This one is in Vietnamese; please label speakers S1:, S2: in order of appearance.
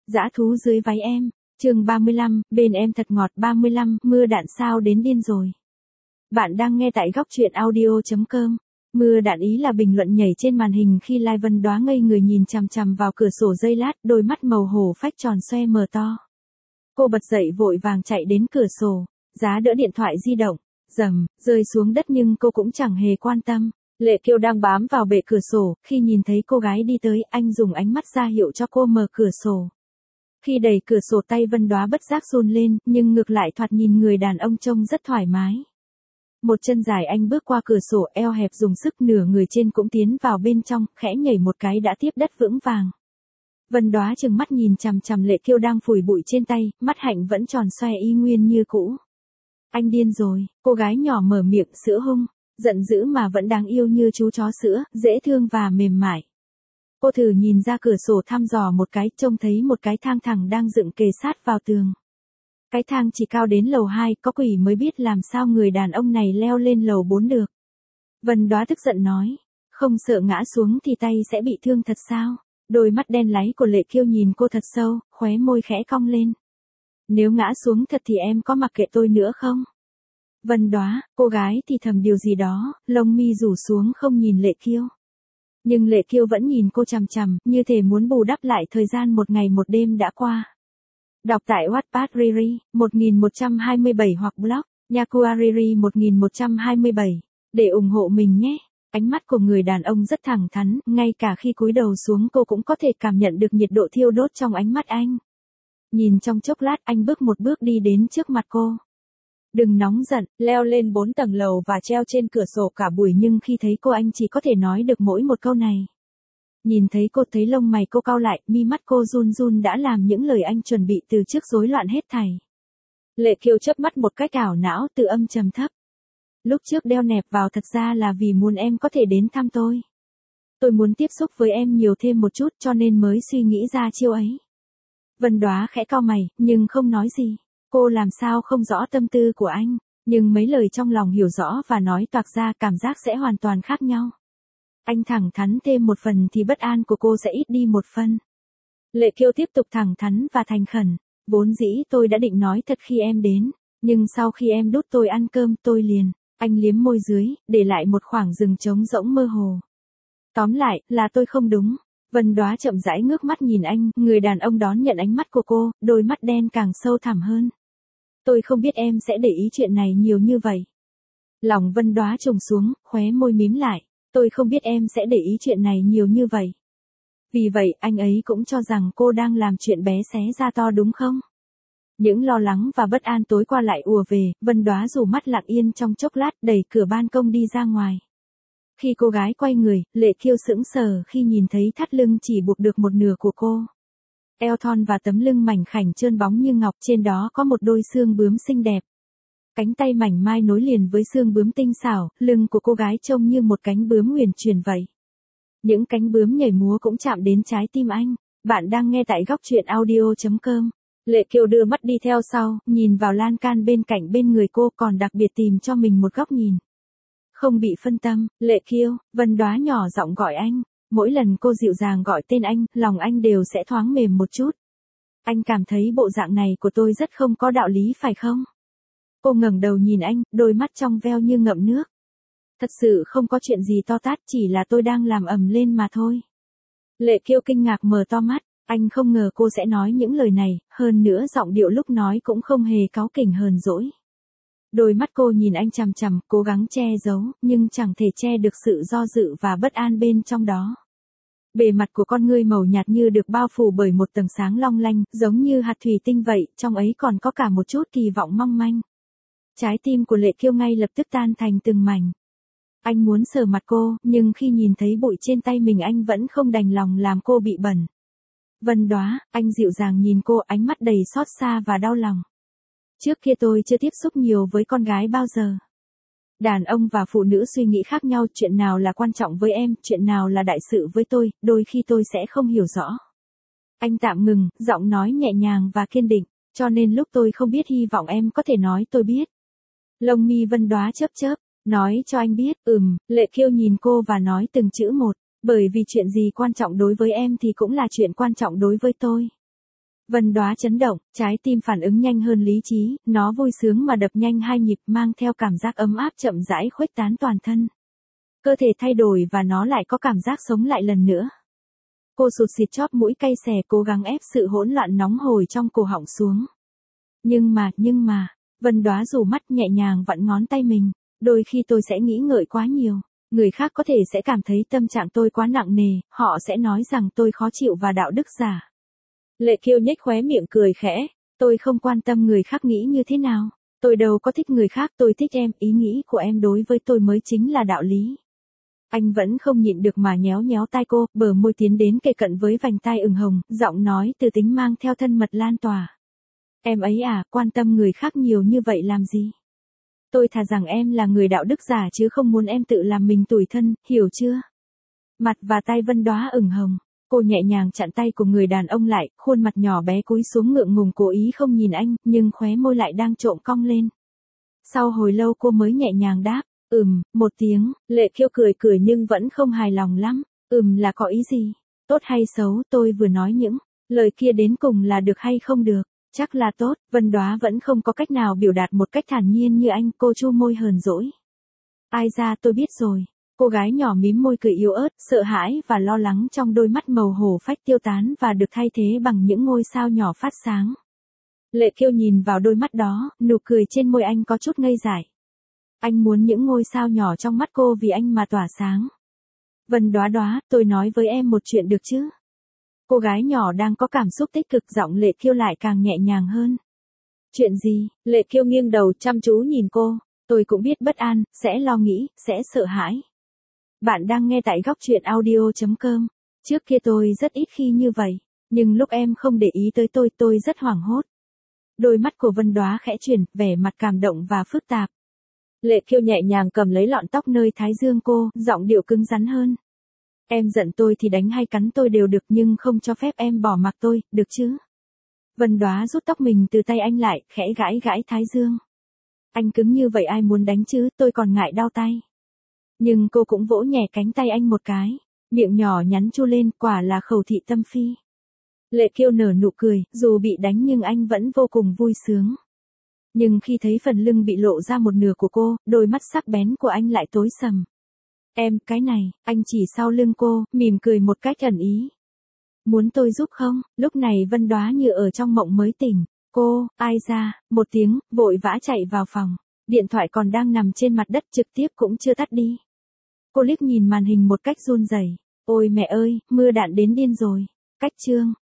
S1: Dã thú dưới váy em, chương 35, bên em thật ngọt 35, mưa đạn sao đến điên rồi. Bạn đang nghe tại góc truyện audio.com. Mưa đạn ý là bình luận nhảy trên màn hình khi Lai Vân Đóa ngây người nhìn chằm chằm vào cửa sổ giây lát, đôi mắt màu hổ phách tròn xoe mờ to. Cô bật dậy vội vàng chạy đến cửa sổ, giá đỡ điện thoại di động, rầm, rơi xuống đất nhưng cô cũng chẳng hề quan tâm. Lệ Kiêu đang bám vào bệ cửa sổ, khi nhìn thấy cô gái đi tới, anh dùng ánh mắt ra hiệu cho cô mở cửa sổ. Khi đẩy cửa sổ tay Vân Đóa bất giác run lên, nhưng ngược lại thoạt nhìn người đàn ông trông rất thoải mái. Một chân dài anh bước qua cửa sổ, eo hẹp dùng sức, nửa người trên cũng tiến vào bên trong, khẽ nhảy một cái đã tiếp đất vững vàng. Vân Đóa trừng mắt nhìn chằm chằm Lệ Kiêu đang phủi bụi trên tay, mắt hạnh vẫn tròn xoe y nguyên như cũ. Anh điên rồi, cô gái nhỏ mở miệng sữa hung, giận dữ mà vẫn đáng yêu như chú chó sữa, dễ thương và mềm mại. Cô thử nhìn ra cửa sổ thăm dò một cái, trông thấy một cái thang thẳng đang dựng kề sát vào tường. Cái thang chỉ cao đến lầu 2, có quỷ mới biết làm sao người đàn ông này leo lên lầu 4 được. Vân Đóa tức giận nói, không sợ ngã xuống thì tay sẽ bị thương thật sao? Đôi mắt đen láy của Lệ Kiêu nhìn cô thật sâu, khóe môi khẽ cong lên. Nếu ngã xuống thật thì em có mặc kệ tôi nữa không? Vân Đóa, cô gái thì thầm điều gì đó, lông mi rủ xuống không nhìn Lệ Kiêu. Nhưng Lệ Kiêu vẫn nhìn cô chằm chằm, như thể muốn bù đắp lại thời gian một ngày một đêm đã qua. Đọc tại Wattpad Riri, 1127 hoặc blog, Nhakua Riri 1127, để ủng hộ mình nhé. Ánh mắt của người đàn ông rất thẳng thắn, ngay cả khi cúi đầu xuống cô cũng có thể cảm nhận được nhiệt độ thiêu đốt trong ánh mắt anh. Nhìn trong chốc lát anh bước một bước đi đến trước mặt cô. Đừng nóng giận, leo lên 4 tầng lầu và treo trên cửa sổ cả buổi, nhưng khi thấy cô anh chỉ có thể nói được mỗi một câu này. Nhìn thấy cô, thấy lông mày cô cau lại, mi mắt cô run run đã làm những lời anh chuẩn bị từ trước rối loạn hết thảy. Lệ Kiêu chớp mắt một cách ảo não, tự âm trầm thấp. Lúc trước đeo nẹp vào thật ra là vì muốn em có thể đến thăm tôi. Tôi muốn tiếp xúc với em nhiều thêm một chút cho nên mới suy nghĩ ra chiêu ấy. Vân Đóa khẽ cau mày, nhưng không nói gì. Cô làm sao không rõ tâm tư của anh, nhưng mấy lời trong lòng hiểu rõ và nói toạc ra cảm giác sẽ hoàn toàn khác nhau. Anh thẳng thắn thêm một phần thì bất an của cô sẽ ít đi một phần. Lệ Kiêu tiếp tục thẳng thắn và thành khẩn. Vốn dĩ tôi đã định nói thật khi em đến, nhưng sau khi em đút tôi ăn cơm tôi liền. Anh liếm môi dưới, để lại một khoảng rừng trống rỗng mơ hồ. Tóm lại, là tôi không đúng. Vân Đóa chậm rãi ngước mắt nhìn anh, người đàn ông đón nhận ánh mắt của cô, đôi mắt đen càng sâu thẳm hơn. Tôi không biết em sẽ để ý chuyện này nhiều như vậy. Lòng Vân Đóa trùng xuống, khóe môi mím lại. Tôi không biết em sẽ để ý chuyện này nhiều như vậy. Vì vậy, anh ấy cũng cho rằng cô đang làm chuyện bé xé ra to đúng không? Những lo lắng và bất an tối qua lại ùa về, Vân Đóa dù mắt lặng yên trong chốc lát, đẩy cửa ban công đi ra ngoài. Khi cô gái quay người, Lệ Kiêu sững sờ khi nhìn thấy thắt lưng chỉ buộc được một nửa của cô. Eo thon và tấm lưng mảnh khảnh trơn bóng như ngọc, trên đó có một đôi xương bướm xinh đẹp. Cánh tay mảnh mai nối liền với xương bướm tinh xảo, lưng của cô gái trông như một cánh bướm huyền chuyển vậy. Những cánh bướm nhảy múa cũng chạm đến trái tim anh. Bạn đang nghe tại góc truyện audio.com. Lệ Kiêu đưa mắt đi theo sau, nhìn vào lan can bên cạnh bên người cô, còn đặc biệt tìm cho mình một góc nhìn. Không bị phân tâm, Lệ Kiêu, Vân Đóa nhỏ giọng gọi anh. Mỗi lần cô dịu dàng gọi tên anh, lòng anh đều sẽ thoáng mềm một chút. Anh cảm thấy bộ dạng này của tôi rất không có đạo lý phải không? Cô ngẩng đầu nhìn anh, đôi mắt trong veo như ngậm nước. Thật sự không có chuyện gì to tát, chỉ là tôi đang làm ầm lên mà thôi. Lệ Kiêu kinh ngạc mở to mắt, anh không ngờ cô sẽ nói những lời này, hơn nữa giọng điệu lúc nói cũng không hề cáu kỉnh hờn dỗi. Đôi mắt cô nhìn anh chằm chằm, cố gắng che giấu, nhưng chẳng thể che được sự do dự và bất an bên trong đó. Bề mặt của con ngươi màu nhạt như được bao phủ bởi một tầng sáng long lanh, giống như hạt thủy tinh vậy, trong ấy còn có cả một chút kỳ vọng mong manh. Trái tim của Lệ Kiêu ngay lập tức tan thành từng mảnh. Anh muốn sờ mặt cô, nhưng khi nhìn thấy bụi trên tay mình anh vẫn không đành lòng làm cô bị bẩn. Vân Đóa, anh dịu dàng nhìn cô, ánh mắt đầy xót xa và đau lòng. Trước kia tôi chưa tiếp xúc nhiều với con gái bao giờ. Đàn ông và phụ nữ suy nghĩ khác nhau, chuyện nào là quan trọng với em, chuyện nào là đại sự với tôi, đôi khi tôi sẽ không hiểu rõ. Anh tạm ngừng, giọng nói nhẹ nhàng và kiên định, cho nên lúc tôi không biết hy vọng em có thể nói tôi biết. Lông mi Vân Đóa chớp chớp, nói cho anh biết, Lệ Kiêu nhìn cô và nói từng chữ một, bởi vì chuyện gì quan trọng đối với em thì cũng là chuyện quan trọng đối với tôi. Vân Đóa chấn động, trái tim phản ứng nhanh hơn lý trí, nó vui sướng mà đập nhanh 2 nhịp mang theo cảm giác ấm áp chậm rãi khuếch tán toàn thân. Cơ thể thay đổi và nó lại có cảm giác sống lại lần nữa. Cô sụt sịt chóp mũi cay xè cố gắng ép sự hỗn loạn nóng hổi trong cổ họng xuống. Nhưng mà, Vân Đóa rủ mắt nhẹ nhàng vặn ngón tay mình, đôi khi tôi sẽ nghĩ ngợi quá nhiều. Người khác có thể sẽ cảm thấy tâm trạng tôi quá nặng nề, họ sẽ nói rằng tôi khó chịu và đạo đức giả. Lệ Kiêu nhếch khóe miệng cười khẽ, tôi không quan tâm người khác nghĩ như thế nào. Tôi đâu có thích người khác, tôi thích em, ý nghĩ của em đối với tôi mới chính là đạo lý. Anh vẫn không nhịn được mà nhéo nhéo tai cô, bờ môi tiến đến kề cận với vành tai ửng hồng, giọng nói từ tính mang theo thân mật lan tỏa. Em ấy à, quan tâm người khác nhiều như vậy làm gì? Tôi thà rằng em là người đạo đức giả chứ không muốn em tự làm mình tủi thân, hiểu chưa? Mặt và tay Vân Đóa ửng hồng, cô nhẹ nhàng chặn tay của người đàn ông lại, khuôn mặt nhỏ bé cúi xuống ngượng ngùng cố ý không nhìn anh, nhưng khóe môi lại đang trộm cong lên. Sau hồi lâu cô mới nhẹ nhàng đáp, một tiếng, Lệ Kiêu cười cười nhưng vẫn không hài lòng lắm, là có ý gì? Tốt hay xấu, tôi vừa nói những lời kia đến cùng là được hay không được? Chắc là tốt, Vân Đóa vẫn không có cách nào biểu đạt một cách thản nhiên như anh, cô chu môi hờn dỗi. Ai ra tôi biết rồi. Cô gái nhỏ mím môi cười yếu ớt, sợ hãi và lo lắng trong đôi mắt màu hổ phách tiêu tán và được thay thế bằng những ngôi sao nhỏ phát sáng. Lệ Kiêu nhìn vào đôi mắt đó, nụ cười trên môi anh có chút ngây dại. Anh muốn những ngôi sao nhỏ trong mắt cô vì anh mà tỏa sáng. Vân Đóa Đóa, tôi nói với em một chuyện được chứ? Cô gái nhỏ đang có cảm xúc tích cực, giọng Lệ Kiêu lại càng nhẹ nhàng hơn. Chuyện gì? Lệ Kiêu nghiêng đầu chăm chú nhìn cô, tôi cũng biết bất an, sẽ lo nghĩ, sẽ sợ hãi. Bạn đang nghe tại góc truyện audio.com. Trước kia tôi rất ít khi như vậy, nhưng lúc em không để ý tới tôi rất hoảng hốt. Đôi mắt của Vân Đóa khẽ chuyển, vẻ mặt cảm động và phức tạp. Lệ Kiêu nhẹ nhàng cầm lấy lọn tóc nơi thái dương cô, giọng điệu cứng rắn hơn. Em giận tôi thì đánh hay cắn tôi đều được nhưng không cho phép em bỏ mặc tôi, được chứ? Vân Đóa rút tóc mình từ tay anh lại, khẽ gãi gãi thái dương. Anh cứng như vậy ai muốn đánh chứ, tôi còn ngại đau tay. Nhưng cô cũng vỗ nhẹ cánh tay anh một cái, miệng nhỏ nhắn chu lên, quả là khẩu thị tâm phi. Lệ Kiêu nở nụ cười, dù bị đánh nhưng anh vẫn vô cùng vui sướng. Nhưng khi thấy phần lưng bị lộ ra một nửa của cô, đôi mắt sắc bén của anh lại tối sầm. Em, cái này, anh chỉ sau lưng cô, mỉm cười một cách ẩn ý. Muốn tôi giúp không? Lúc này Vân Đóa như ở trong mộng mới tỉnh. Cô, ai ra, một tiếng, vội vã chạy vào phòng. Điện thoại còn đang nằm trên mặt đất trực tiếp cũng chưa tắt đi. Cô liếc nhìn màn hình một cách run rẩy. Ôi mẹ ơi, mưa đạn đến điên rồi. Cách chương.